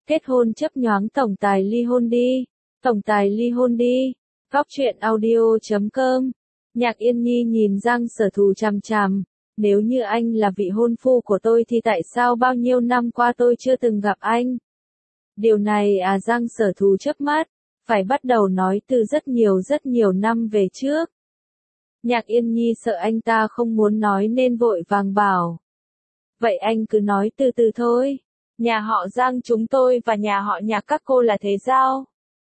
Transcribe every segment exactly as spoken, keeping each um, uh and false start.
Kết hôn chấp nhoáng tổng tài ly hôn đi. Tổng tài ly hôn đi. Góc truyện audio chấm com. Nhạc Yên Nhi nhìn Giang Sở Thù chằm chằm. Nếu như anh là vị hôn phu của tôi thì tại sao bao nhiêu năm qua tôi chưa từng gặp anh? Điều này à Giang Sở Thù chớp mắt. Phải bắt đầu nói từ rất nhiều rất nhiều năm về trước. Nhạc Yên Nhi sợ anh ta không muốn nói nên vội vàng bảo. Vậy anh cứ nói từ từ thôi. Nhà họ Giang chúng tôi và nhà họ Nhạc các cô là thế giao.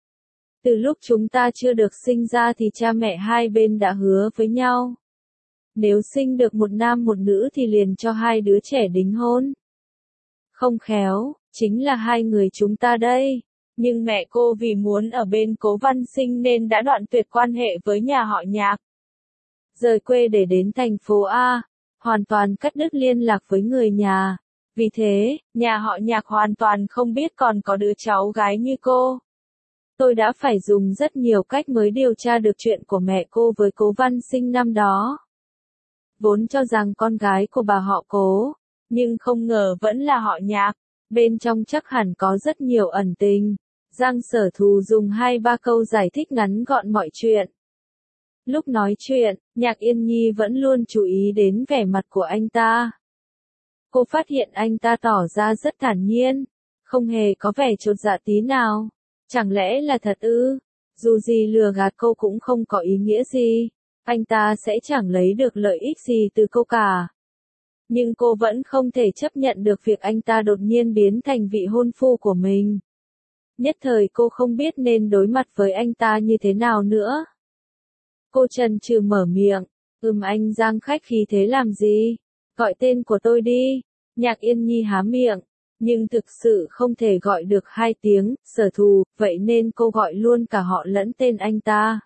Từ lúc chúng ta chưa được sinh ra thì cha mẹ hai bên đã hứa với nhau. Nếu sinh được một nam một nữ thì liền cho hai đứa trẻ đính hôn. Không khéo, chính là hai người chúng ta đây. Nhưng mẹ cô vì muốn ở bên Cố Văn Sinh nên đã đoạn tuyệt quan hệ với nhà họ Nhạc. Rời quê để đến thành phố A, hoàn toàn cắt đứt liên lạc với người nhà. Vì thế, nhà họ Nhạc hoàn toàn không biết còn có đứa cháu gái như cô. Tôi đã phải dùng rất nhiều cách mới điều tra được chuyện của mẹ cô với Cố Văn Sinh năm đó. Vốn cho rằng con gái của bà họ Cố, nhưng không ngờ vẫn là họ Nhạc. Bên trong chắc hẳn có rất nhiều ẩn tình. Giang Sở Thù dùng hai ba câu giải thích ngắn gọn mọi chuyện. Lúc nói chuyện, Nhạc Yên Nhi vẫn luôn chú ý đến vẻ mặt của anh ta. Cô phát hiện anh ta tỏ ra rất thản nhiên, không hề có vẻ chột dạ tí nào. Chẳng lẽ là thật ư? Dù gì lừa gạt cô cũng không có ý nghĩa gì. Anh ta sẽ chẳng lấy được lợi ích gì từ cô cả. Nhưng cô vẫn không thể chấp nhận được việc anh ta đột nhiên biến thành vị hôn phu của mình. Nhất thời cô không biết nên đối mặt với anh ta như thế nào nữa. Cô chần chừ mở miệng, ừm anh Giang khách khí thế làm gì? Gọi tên của tôi đi. Nhạc Yên Nhi há miệng, nhưng thực sự không thể gọi được hai tiếng, Sở Thù, vậy nên cô gọi luôn cả họ lẫn tên anh ta.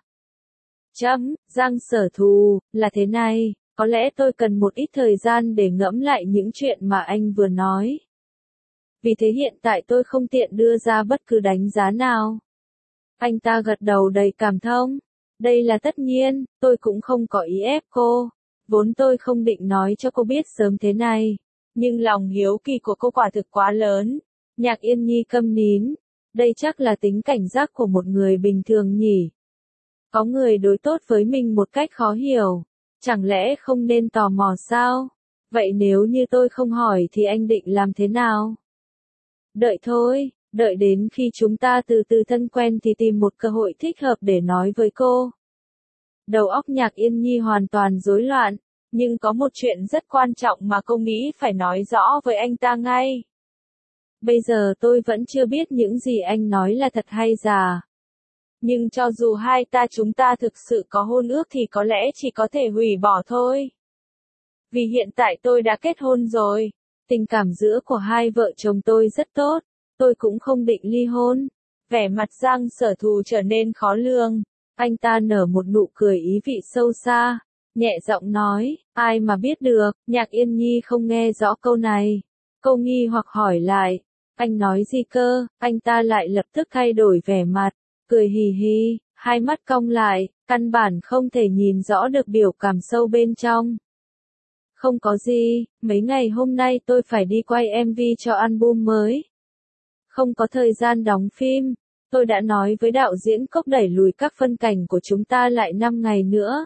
Chấm, Giang Sở Thù, là thế này, có lẽ tôi cần một ít thời gian để ngẫm lại những chuyện mà anh vừa nói. Vì thế hiện tại tôi không tiện đưa ra bất cứ đánh giá nào. Anh ta gật đầu đầy cảm thông. Đây là tất nhiên, tôi cũng không có ý ép cô. Vốn tôi không định nói cho cô biết sớm thế này. Nhưng lòng hiếu kỳ của cô quả thực quá lớn. Nhạc Yên Nhi câm nín. Đây chắc là tính cảnh giác của một người bình thường nhỉ. Có người đối tốt với mình một cách khó hiểu. Chẳng lẽ không nên tò mò sao? Vậy nếu như tôi không hỏi thì anh định làm thế nào? Đợi thôi, đợi đến khi chúng ta từ từ thân quen thì tìm một cơ hội thích hợp để nói với cô. Đầu óc Nhạc Yên Nhi hoàn toàn rối loạn, nhưng có một chuyện rất quan trọng mà cô nghĩ phải nói rõ với anh ta ngay. Bây giờ tôi vẫn chưa biết những gì anh nói là thật hay giả. Nhưng cho dù hai ta chúng ta thực sự có hôn ước thì có lẽ chỉ có thể hủy bỏ thôi. Vì hiện tại tôi đã kết hôn rồi. Tình cảm giữa của hai vợ chồng tôi rất tốt, tôi cũng không định ly hôn. Vẻ mặt Giang Sở Thù trở nên khó lường, anh ta nở một nụ cười ý vị sâu xa, nhẹ giọng nói, ai mà biết được. Nhạc Yên Nhi không nghe rõ câu này. Cô nghi hoặc hỏi lại, anh nói gì cơ? Anh ta lại lập tức thay đổi vẻ mặt, cười hì hì, hai mắt cong lại, căn bản không thể nhìn rõ được biểu cảm sâu bên trong. Không có gì, mấy ngày hôm nay tôi phải đi quay em vê cho album mới. Không có thời gian đóng phim, tôi đã nói với đạo diễn Cốc đẩy lùi các phân cảnh của chúng ta lại năm ngày nữa.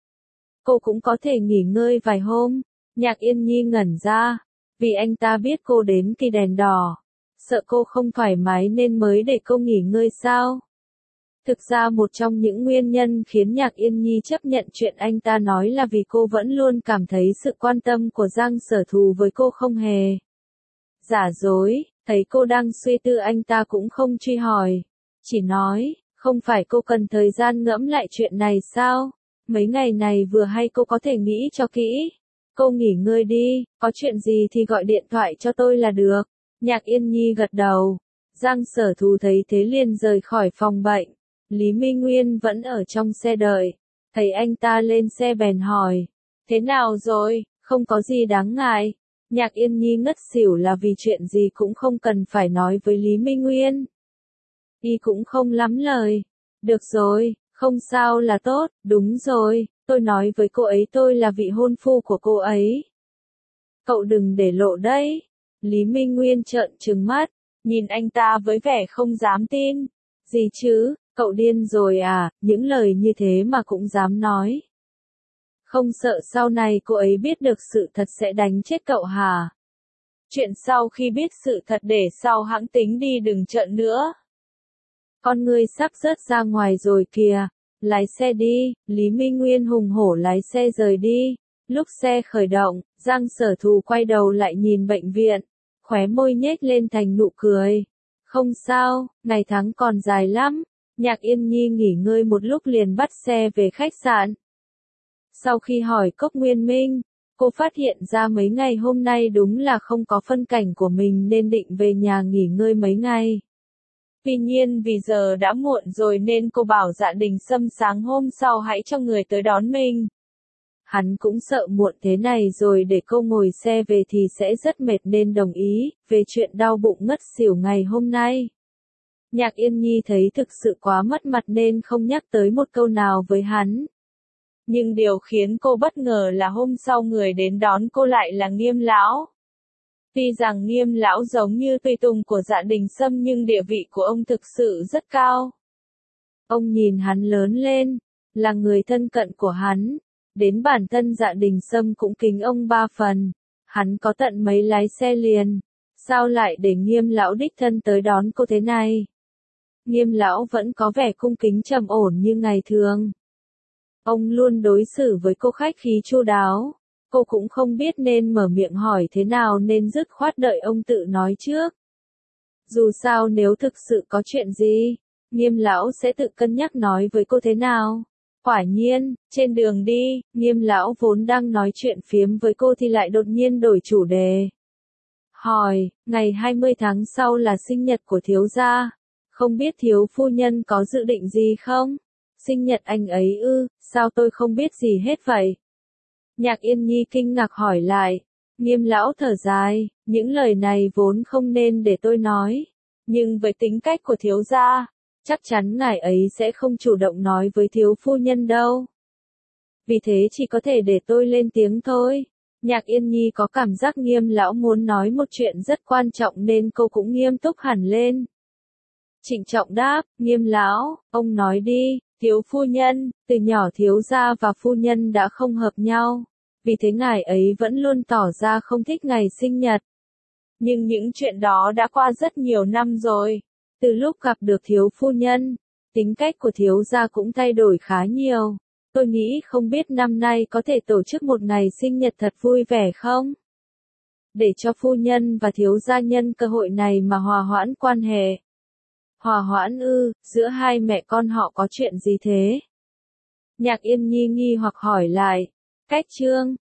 Cô cũng có thể nghỉ ngơi vài hôm. Nhạc Yên Nhi ngẩn ra, vì anh ta biết cô đến kỳ đèn đỏ. Sợ cô không thoải mái nên mới để cô nghỉ ngơi sao? Thực ra một trong những nguyên nhân khiến Nhạc Yên Nhi chấp nhận chuyện anh ta nói là vì cô vẫn luôn cảm thấy sự quan tâm của Giang Sở Thù với cô không hề giả dối. Thấy cô đang suy tư anh ta cũng không truy hỏi, chỉ nói, không phải cô cần thời gian ngẫm lại chuyện này sao? Mấy ngày này vừa hay cô có thể nghĩ cho kỹ. Cô nghỉ ngơi đi, có chuyện gì thì gọi điện thoại cho tôi là được. Nhạc Yên Nhi gật đầu. Giang Sở Thù thấy thế liền rời khỏi phòng bệnh. Lý Minh Nguyên vẫn ở trong xe đợi. Thấy anh ta lên xe bèn hỏi. Thế nào rồi, không có gì đáng ngại. Nhạc Yên Nhi ngất xỉu là vì chuyện gì cũng không cần phải nói với Lý Minh Nguyên. Y cũng không lắm lời. Được rồi, không sao là tốt, đúng rồi, tôi nói với cô ấy tôi là vị hôn phu của cô ấy. Cậu đừng để lộ đấy. Lý Minh Nguyên trợn trừng mắt. nhìn anh ta với vẻ không dám tin. Gì chứ, cậu điên rồi à, những lời như thế mà cũng dám nói. Không sợ sau này cô ấy biết được sự thật sẽ đánh chết cậu hả? Chuyện sau khi biết sự thật để sau hãng tính đi đừng trợn nữa. Con ngươi sắp rớt ra ngoài rồi kìa. Lái xe đi, Lý Minh Nguyên hùng hổ lái xe rời đi. Lúc xe khởi động, Giang Sở Thù quay đầu lại nhìn bệnh viện, khóe môi nhếch lên thành nụ cười. Không sao, ngày tháng còn dài lắm. Nhạc Yên Nhi nghỉ ngơi một lúc liền bắt xe về khách sạn. Sau khi hỏi Cốc Nguyên Minh, cô phát hiện ra mấy ngày hôm nay đúng là không có phân cảnh của mình nên định về nhà nghỉ ngơi mấy ngày. Tuy nhiên vì giờ đã muộn rồi nên cô bảo Dạ Đình Sâm sáng hôm sau hãy cho người tới đón mình. Hắn cũng sợ muộn thế này rồi để cô ngồi xe về thì sẽ rất mệt nên đồng ý, về chuyện đau bụng ngất xỉu ngày hôm nay. Nhạc Yên Nhi thấy thực sự quá mất mặt nên không nhắc tới một câu nào với hắn. Nhưng điều khiến cô bất ngờ là hôm sau người đến đón cô lại là Nghiêm lão. Tuy rằng Nghiêm lão giống như tùy tùng của Dạ Đình Sâm nhưng địa vị của ông thực sự rất cao. Ông nhìn hắn lớn lên, là người thân cận của hắn, đến bản thân Dạ Đình Sâm cũng kính ông ba phần. Hắn có tận mấy lái xe liền, sao lại để Nghiêm lão đích thân tới đón cô thế này? Nghiêm lão vẫn có vẻ cung kính trầm ổn như ngày thường. Ông luôn đối xử với cô khách khí chu đáo. Cô cũng không biết nên mở miệng hỏi thế nào nên dứt khoát đợi ông tự nói trước. Dù sao nếu thực sự có chuyện gì, Nghiêm lão sẽ tự cân nhắc nói với cô thế nào. Quả nhiên, trên đường đi, Nghiêm lão vốn đang nói chuyện phiếm với cô thì lại đột nhiên đổi chủ đề. Hỏi, ngày hai mươi tháng sau là sinh nhật của thiếu gia, không biết thiếu phu nhân có dự định gì không? Sinh nhật anh ấy ư, sao tôi không biết gì hết vậy? Nhạc Yên Nhi kinh ngạc hỏi lại. Nghiêm lão thở dài, những lời này vốn không nên để tôi nói. Nhưng với tính cách của thiếu gia, chắc chắn ngài ấy sẽ không chủ động nói với thiếu phu nhân đâu. Vì thế chỉ có thể để tôi lên tiếng thôi. Nhạc Yên Nhi có cảm giác Nghiêm lão muốn nói một chuyện rất quan trọng nên cô cũng nghiêm túc hẳn lên. Trịnh trọng đáp, Nghiêm lão, ông nói đi, thiếu phu nhân, từ nhỏ thiếu gia và phu nhân đã không hợp nhau. Vì thế ngài ấy vẫn luôn tỏ ra không thích ngày sinh nhật. Nhưng những chuyện đó đã qua rất nhiều năm rồi. Từ lúc gặp được thiếu phu nhân, tính cách của thiếu gia cũng thay đổi khá nhiều. Tôi nghĩ không biết năm nay có thể tổ chức một ngày sinh nhật thật vui vẻ không? Để cho phu nhân và thiếu gia nhân cơ hội này mà hòa hoãn quan hệ. Hòa hoãn ư, giữa hai mẹ con họ có chuyện gì thế? Nhạc Yên Nhi nghi hoặc hỏi lại. Cách trương,